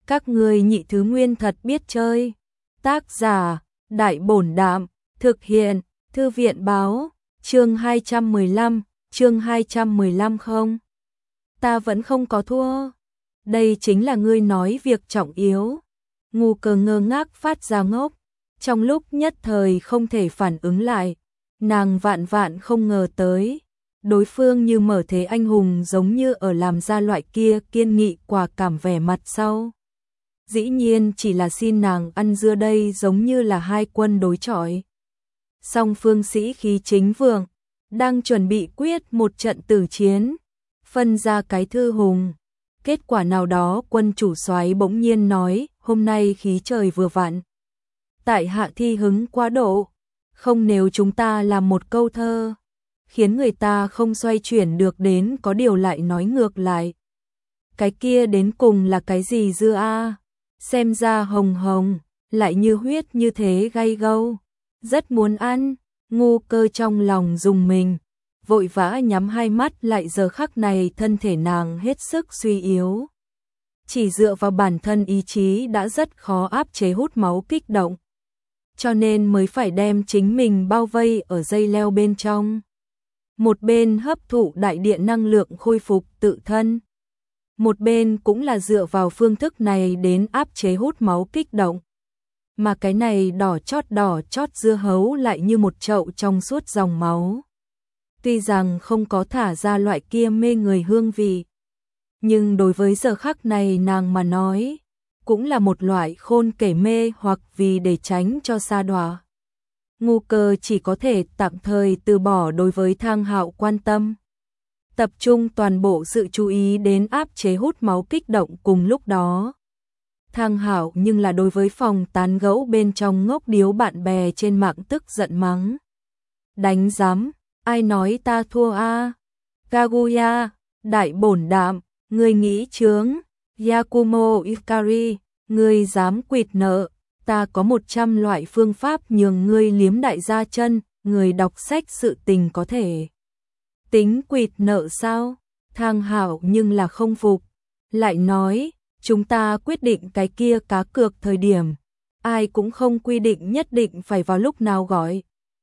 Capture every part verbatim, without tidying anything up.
Các ngươi nhị thứ nguyên thật biết chơi. Tác giả, Đại Bổn Đạm, thực hiện, Thư viện Báo, chương hai trăm mười lăm, chương hai trăm mười lăm không. Ta vẫn không có thua. Đây chính là ngươi nói việc trọng yếu. Ngu Cơ ngơ ngác phát ra ngốc, trong lúc nhất thời không thể phản ứng lại, nàng vạn vạn không ngờ tới. Đối phương như mở thế anh hùng giống như ở làm ra loại kia kiên nghị quả cảm vẻ mặt sau. Dĩ nhiên chỉ là xin nàng ăn dưa đây giống như là hai quân đối chọi. Song phương sĩ khí chính vượng, đang chuẩn bị quyết một trận tử chiến, phân ra cái thư hùng. Kết quả nào đó quân chủ soái bỗng nhiên nói, hôm nay khí trời vừa vặn. Tại hạ thi hứng quá độ, không nếu chúng ta làm một câu thơ, khiến người ta không xoay chuyển được đến có điều lại nói ngược lại. Cái kia đến cùng là cái gì dưa a? Xem ra hồng hồng, lại như huyết như thế gay gâu. Rất muốn ăn, Ngu Cơ trong lòng rùng mình, vội vã nhắm hai mắt lại, giờ khắc này thân thể nàng hết sức suy yếu. Chỉ dựa vào bản thân ý chí đã rất khó áp chế hút máu kích động. Cho nên mới phải đem chính mình bao vây ở dây leo bên trong. Một bên hấp thụ đại địa năng lượng khôi phục tự thân. Một bên cũng là dựa vào phương thức này đến áp chế hút máu kích động. Mà cái này đỏ chót đỏ chót dưa hấu lại như một chậu trong suốt dòng máu. Tuy rằng không có thả ra loại kia mê người hương vị, nhưng đối với giờ khắc này nàng mà nói, cũng là một loại khôn kể mê hoặc vì để tránh cho sa đọa. Ngu Cơ chỉ có thể tạm thời từ bỏ đối với Thang Hạo quan tâm. Tập trung toàn bộ sự chú ý đến áp chế hút máu kích động cùng lúc đó. Thang Hạo nhưng là đối với phòng tán gẫu bên trong ngốc điếu bạn bè trên mạng tức giận mắng. Đánh giám, ai nói ta thua a? À? Kaguya, Đại Bổn Đạm, ngươi nghĩ chướng. Yakumo Ikari, ngươi dám quỵt nợ, ta có một trăm loại phương pháp nhường ngươi liếm đại gia chân, người đọc sách sự tình có thể tính quỵt nợ sao? Thang Hạo nhưng là không phục, lại nói, chúng ta quyết định cái kia cá cược thời điểm, ai cũng không quy định nhất định phải vào lúc nào gọi.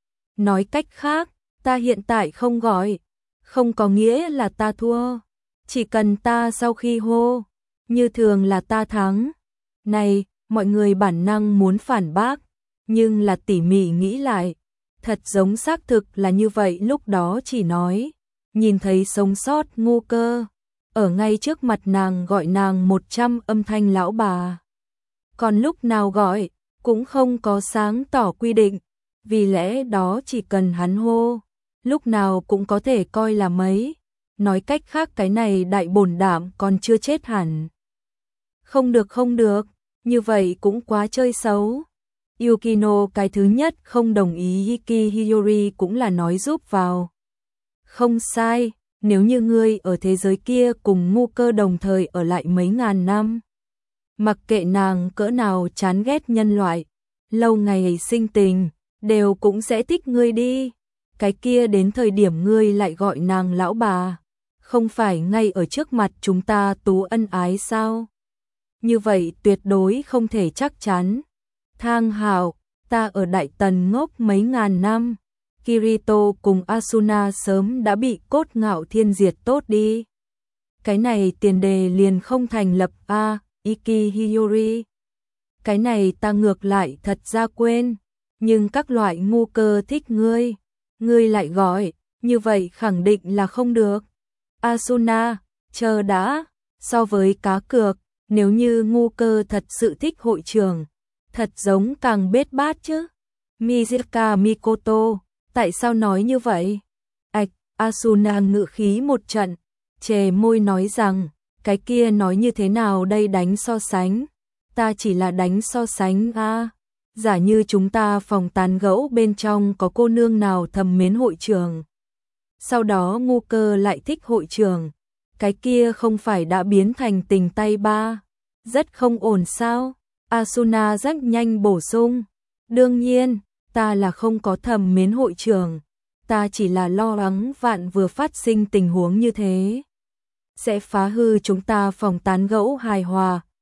Nói cách khác, ta hiện tại không gọi, không có nghĩa là ta thua, chỉ cần ta sau khi hô, như thường là ta thắng. Này, mọi người bản năng muốn phản bác, nhưng là tỉ mỉ nghĩ lại, thật giống xác thực là như vậy. Lúc đó chỉ nói, nhìn thấy sống sót Ngu Cơ, ở ngay trước mặt nàng gọi nàng một trăm âm thanh lão bà. Còn lúc nào gọi, cũng không có sáng tỏ quy định, vì lẽ đó chỉ cần hắn hô, lúc nào cũng có thể coi là mấy. Nói cách khác cái này Đại Bổn Đạm còn chưa chết hẳn. Không được không được, như vậy cũng quá chơi xấu. Yukino cái thứ nhất không đồng ý, Hiki Hiyori cũng là nói giúp vào. Không sai, nếu như ngươi ở thế giới kia cùng Ngu Cơ đồng thời ở lại mấy ngàn năm, mặc kệ nàng cỡ nào chán ghét nhân loại, lâu ngày sinh tình, đều cũng sẽ thích ngươi đi. Cái kia đến thời điểm ngươi lại gọi nàng lão bà, không phải ngay ở trước mặt chúng ta tú ân ái sao? Như vậy tuyệt đối không thể chắc chắn. Thang Hạo, ta ở Đại Tần ngốc mấy ngàn năm, Kirito cùng Asuna sớm đã bị Cốt Ngạo Thiên diệt tốt đi. Cái này tiền đề liền không thành lập a, à, Iki Hiyori. Cái này ta ngược lại thật ra quên, nhưng các loại Ngu Cơ thích ngươi, ngươi lại gọi, như vậy khẳng định là không được. Asuna, chờ đã, so với cá cược, nếu như Ngu Cơ thật sự thích hội trường, thật giống càng bết bát chứ. Mizuka Mikoto, tại sao nói như vậy? Ảch, Asuna ngự khí một trận, chề môi nói rằng, cái kia nói như thế nào đây, đánh so sánh? Ta chỉ là đánh so sánh a. À. Giả như chúng ta phòng tán gẫu bên trong có cô nương nào thầm mến hội trường, sau đó Ngu Cơ lại thích hội trường, cái kia không phải đã biến thành tình tay ba, rất không ổn sao? Asuna rất nhanh bổ sung, đương nhiên, ta là không có thầm mến hội trường, ta chỉ là lo lắng vạn vừa phát sinh tình huống như thế, sẽ phá hư chúng ta phòng tán gẫu hài hòa,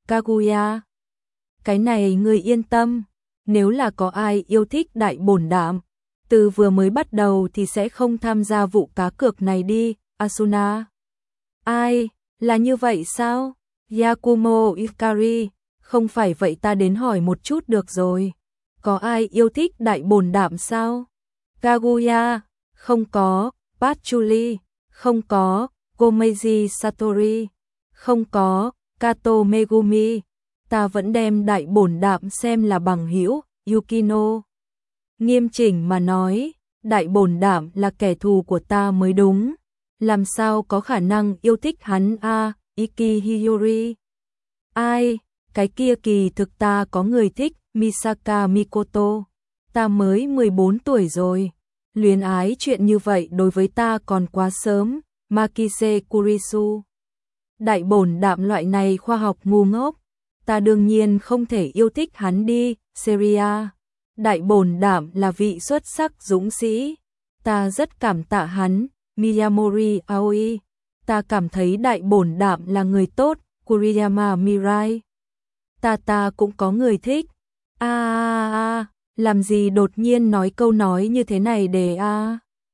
Kaguya. Cái này ngươi yên tâm, nếu là có ai yêu thích đại bổn đạm, từ vừa mới bắt đầu thì sẽ không tham gia vụ cá cược này đi, Asuna. Ai, là như vậy sao? Yakumo Ikari, không phải vậy ta đến hỏi một chút được rồi. Có ai yêu thích đại bổn đạm sao? Kaguya, không có. Patchouli, không có. Gomeji Satori, không có. Kato Megumi, ta vẫn đem đại bổn đạm xem là bằng hữu. Yukino, nghiêm chỉnh mà nói, đại bổn đạm là kẻ thù của ta mới đúng. Làm sao có khả năng yêu thích hắn a? À, Iki Hiyori. Ai, cái kia kỳ thực ta có người thích, Misaka Mikoto. Ta mới mười bốn tuổi rồi. Luyến ái chuyện như vậy đối với ta còn quá sớm. Makise Kurisu. Đại bổn đạm loại này khoa học ngu ngốc. Ta đương nhiên không thể yêu thích hắn đi. Seria. Đại bổn đạm là vị xuất sắc dũng sĩ. Ta rất cảm tạ hắn. Miyamori Aoi. Ta cảm thấy đại bổn đạm là người tốt. Kuriyama Mirai. Ta ta cũng có người thích. A a a, làm gì đột nhiên nói câu nói như thế này để a?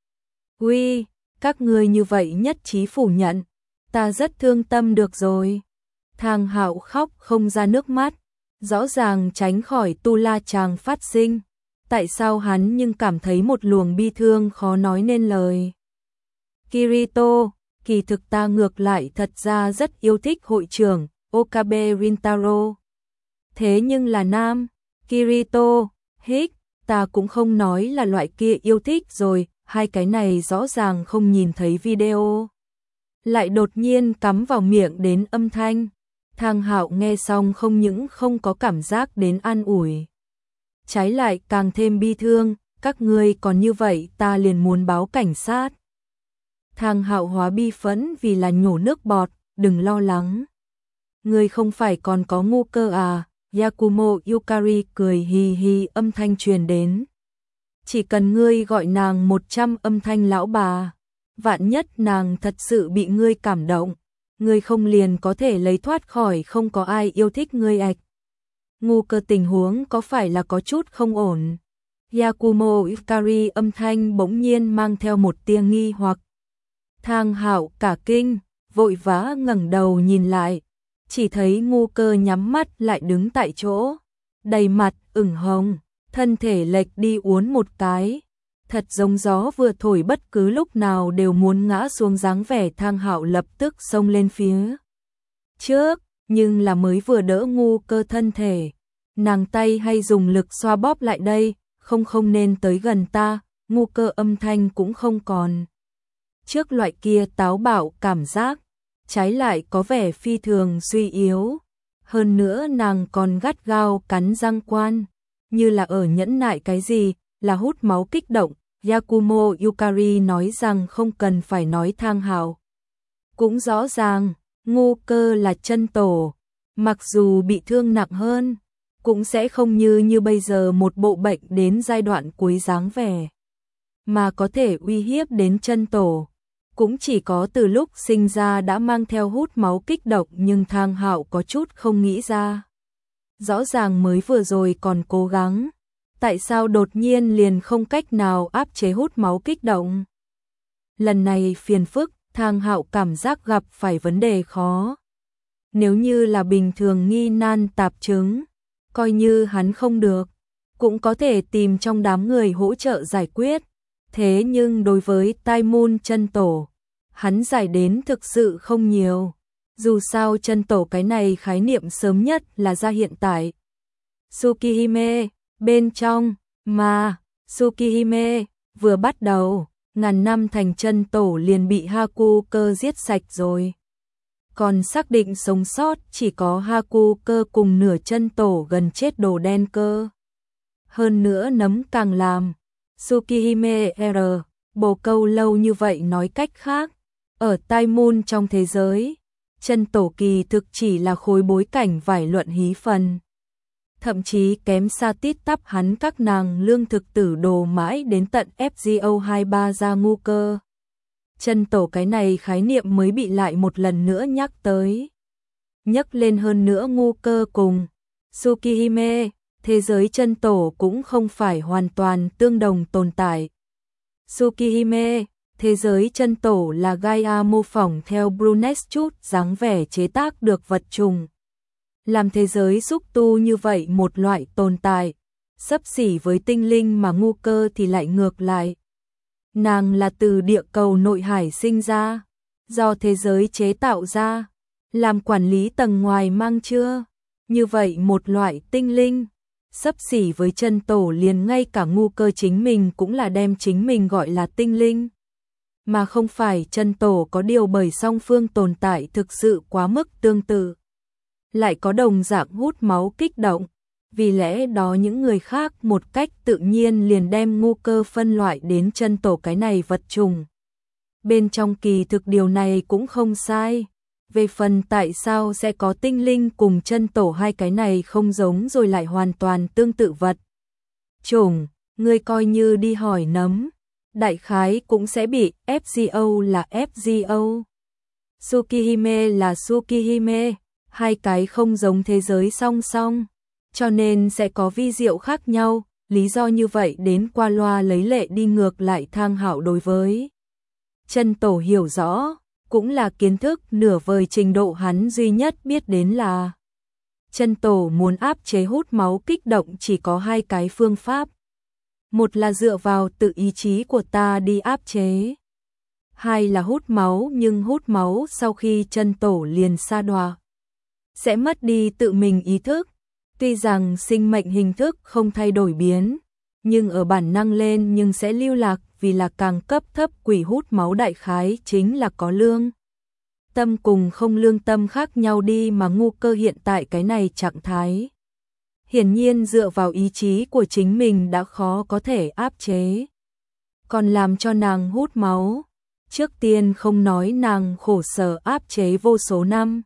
Uy, các ngươi như vậy nhất trí phủ nhận, ta rất thương tâm được rồi. Thang Hạo khóc không ra nước mắt, rõ ràng tránh khỏi tu la chàng phát sinh. Tại sao hắn nhưng cảm thấy một luồng bi thương khó nói nên lời. Kirito, kỳ thực ta ngược lại thật ra rất yêu thích hội trưởng Okabe Rintaro. Thế nhưng là nam. Kirito, hích, ta cũng không nói là loại kia yêu thích rồi, hai cái này rõ ràng không nhìn thấy video. Lại đột nhiên cắm vào miệng đến âm thanh. Thang Hạo nghe xong không những không có cảm giác đến an ủi. Trái lại càng thêm bi thương, các ngươi còn như vậy ta liền muốn báo cảnh sát. Thang Hạo hóa bi phẫn vì là nhổ nước bọt, đừng lo lắng. Ngươi không phải còn có ngu cơ à? Yakumo Yukari cười hì hì âm thanh truyền đến. Chỉ cần ngươi gọi nàng một trăm âm thanh lão bà, vạn nhất nàng thật sự bị ngươi cảm động, ngươi không liền có thể lấy thoát khỏi không có ai yêu thích ngươi ạch. Ngu cơ tình huống có phải là có chút không ổn? Yakumo Yukari âm thanh bỗng nhiên mang theo một tia nghi hoặc. Thang Hạo cả kinh, vội vã ngẩng đầu nhìn lại. Chỉ thấy ngu cơ nhắm mắt lại đứng tại chỗ, đầy mặt ửng hồng, thân thể lệch đi uốn một cái, thật giống gió vừa thổi bất cứ lúc nào đều muốn ngã xuống dáng vẻ. Thang Hạo lập tức xông lên phía trước, nhưng là mới vừa đỡ ngu cơ thân thể, nàng tay hay dùng lực xoa bóp lại đây, không không nên tới gần ta. Ngu cơ âm thanh cũng không còn trước loại kia táo bạo cảm giác, trái lại có vẻ phi thường suy yếu. Hơn nữa nàng còn gắt gao cắn răng quan, như là ở nhẫn nại cái gì, là hút máu kích động. Yakumo Yukari nói rằng không cần phải nói. Thang Hạo cũng rõ ràng, ngu cơ là chân tổ, mặc dù bị thương nặng hơn, cũng sẽ không như như bây giờ một bộ bệnh đến giai đoạn cuối dáng vẻ, mà có thể uy hiếp đến chân tổ. Cũng chỉ có từ lúc sinh ra đã mang theo hút máu kích động, nhưng Thang Hạo có chút không nghĩ ra. Rõ ràng mới vừa rồi còn cố gắng, tại sao đột nhiên liền không cách nào áp chế hút máu kích động? Lần này phiền phức, Thang Hạo cảm giác gặp phải vấn đề khó. Nếu như là bình thường nghi nan tạp chứng, coi như hắn không được, cũng có thể tìm trong đám người hỗ trợ giải quyết. Thế nhưng đối với Tai Môn chân tổ, hắn giải đến thực sự không nhiều. Dù sao chân tổ cái này khái niệm sớm nhất là ra hiện tại Tsukihime bên trong, mà Tsukihime vừa bắt đầu, ngàn năm thành chân tổ liền bị Haku cơ giết sạch rồi. Còn xác định sống sót chỉ có Haku cơ cùng nửa chân tổ gần chết đồ đen cơ. Hơn nữa nấm càng làm Tsukihime R, bồ câu lâu như vậy. Nói cách khác, ở Tai Môn trong thế giới, chân tổ kỳ thực chỉ là khối bối cảnh vải luận hí phần. Thậm chí kém xa tít tắp hắn các nàng lương thực tử đồ mãi đến tận F G O hai mươi ba ra ngu cơ. Chân tổ cái này khái niệm mới bị lại một lần nữa nhắc tới. nhấc lên hơn nữa ngu cơ cùng Tsukihime, thế giới chân tổ cũng không phải hoàn toàn tương đồng tồn tại. Tsukihime, thế giới chân tổ là Gaia mô phỏng theo Brunet chút dáng vẻ chế tác được vật trùng. Làm thế giới xúc tu như vậy một loại tồn tại, xấp xỉ với tinh linh mà ngu cơ thì lại ngược lại. Nàng là từ địa cầu nội hải sinh ra, do thế giới chế tạo ra, làm quản lý tầng ngoài mang chưa. Như vậy một loại tinh linh, xấp xỉ với chân tổ liền ngay cả ngu cơ chính mình cũng là đem chính mình gọi là tinh linh. Mà không phải chân tổ có điều bởi song phương tồn tại thực sự quá mức tương tự. Lại có đồng dạng hút máu kích động, vì lẽ đó những người khác một cách tự nhiên liền đem ngu cơ phân loại đến chân tổ cái này vật trùng. Bên trong kỳ thực điều này cũng không sai. Về phần tại sao sẽ có tinh linh cùng chân tổ hai cái này không giống rồi lại hoàn toàn tương tự vật chủng, người coi như đi hỏi nấm, đại khái cũng sẽ bị ép giê ô là ép giê ô, Tsukihime là Tsukihime, hai cái không giống thế giới song song, cho nên sẽ có vi diệu khác nhau, lý do như vậy đến qua loa lấy lệ đi ngược lại Thang Hạo đối với chân tổ hiểu rõ, cũng là kiến thức nửa vời trình độ hắn duy nhất biết đến là chân tổ muốn áp chế hút máu kích động chỉ có hai cái phương pháp. Một là dựa vào tự ý chí của ta đi áp chế. Hai là hút máu nhưng hút máu sau khi chân tổ liền sa đọa. Sẽ mất đi tự mình ý thức. Tuy rằng sinh mệnh hình thức không thay đổi biến, nhưng ở bản năng lên nhưng sẽ lưu lạc vì là càng cấp thấp quỷ hút máu đại khái chính là có lương tâm cùng không lương tâm khác nhau đi mà ngu cơ hiện tại cái này trạng thái. Hiển nhiên dựa vào ý chí của chính mình đã khó có thể áp chế. Còn làm cho nàng hút máu, trước tiên không nói nàng khổ sở áp chế vô số năm.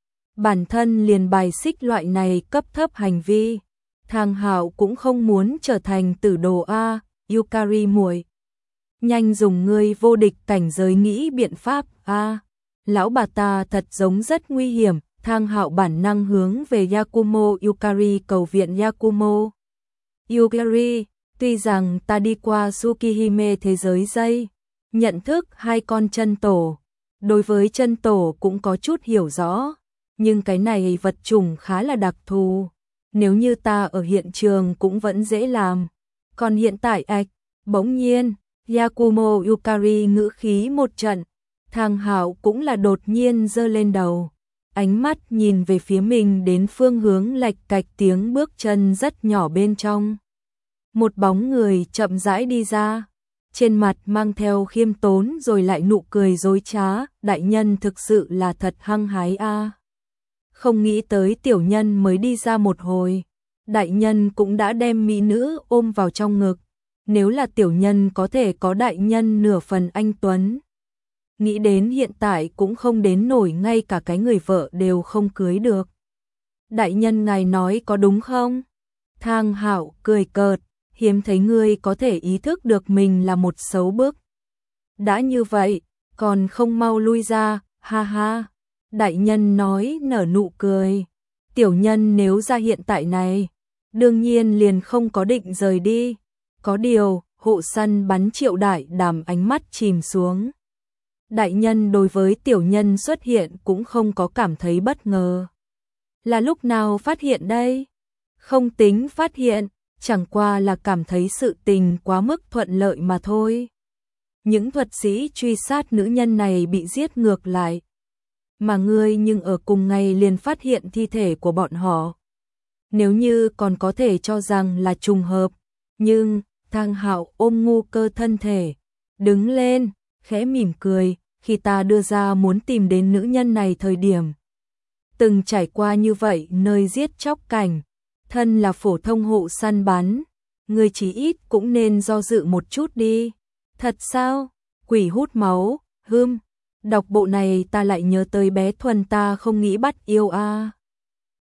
Bản thân liền bài xích loại này cấp thấp hành vi. Thang Hạo cũng không muốn trở thành tử đồ A, Yukari muội. Nhanh dùng ngươi vô địch cảnh giới nghĩ biện pháp A. Lão bà ta thật giống rất nguy hiểm. Thang Hạo bản năng hướng về Yakumo Yukari cầu viện Yakumo. Yukari, tuy rằng ta đi qua Tsukihime thế giới dây, nhận thức hai con chân tổ, đối với chân tổ cũng có chút hiểu rõ, nhưng cái này vật chủng khá là đặc thù, nếu như ta ở hiện trường cũng vẫn dễ làm. Còn hiện tại ạch, bỗng nhiên, Yakumo Yukari ngữ khí một trận, Thang Hạo cũng là đột nhiên giơ lên đầu. Ánh mắt nhìn về phía mình đến phương hướng lạch cạch tiếng bước chân rất nhỏ bên trong. Một bóng người chậm rãi đi ra, trên mặt mang theo khiêm tốn rồi lại nụ cười dối trá, đại nhân thực sự là thật hăng hái a. Không nghĩ tới tiểu nhân mới đi ra một hồi, đại nhân cũng đã đem mỹ nữ ôm vào trong ngực, nếu là tiểu nhân có thể có đại nhân nửa phần anh tuấn. Nghĩ đến hiện tại cũng không đến nổi ngay cả cái người vợ đều không cưới được. Đại nhân ngài nói có đúng không? Thang Hạo cười cợt, hiếm thấy ngươi có thể ý thức được mình là một xấu bức. Đã như vậy, còn không mau lui ra, ha ha. Đại nhân nói nở nụ cười. Tiểu nhân nếu ra hiện tại này, đương nhiên liền không có định rời đi. Có điều, hộ săn bắn Triệu Đại Đàm ánh mắt chìm xuống. Đại nhân đối với tiểu nhân xuất hiện cũng không có cảm thấy bất ngờ. Là lúc nào phát hiện đây? Không tính phát hiện, chẳng qua là cảm thấy sự tình quá mức thuận lợi mà thôi. Những thuật sĩ truy sát nữ nhân này bị giết ngược lại. Mà ngươi nhưng ở cùng ngày liền phát hiện thi thể của bọn họ. Nếu như còn có thể cho rằng là trùng hợp, nhưng Thang Hạo ôm ngu cơ thân thể, đứng lên, khẽ mỉm cười. Khi ta đưa ra muốn tìm đến nữ nhân này thời điểm, từng trải qua như vậy nơi giết chóc cảnh, thân là phổ thông hộ săn bắn, người chí ít cũng nên do dự một chút đi. Thật sao? Quỷ hút máu, hưm, đọc bộ này ta lại nhớ tới bé Thuần ta không nghĩ bắt yêu a. À.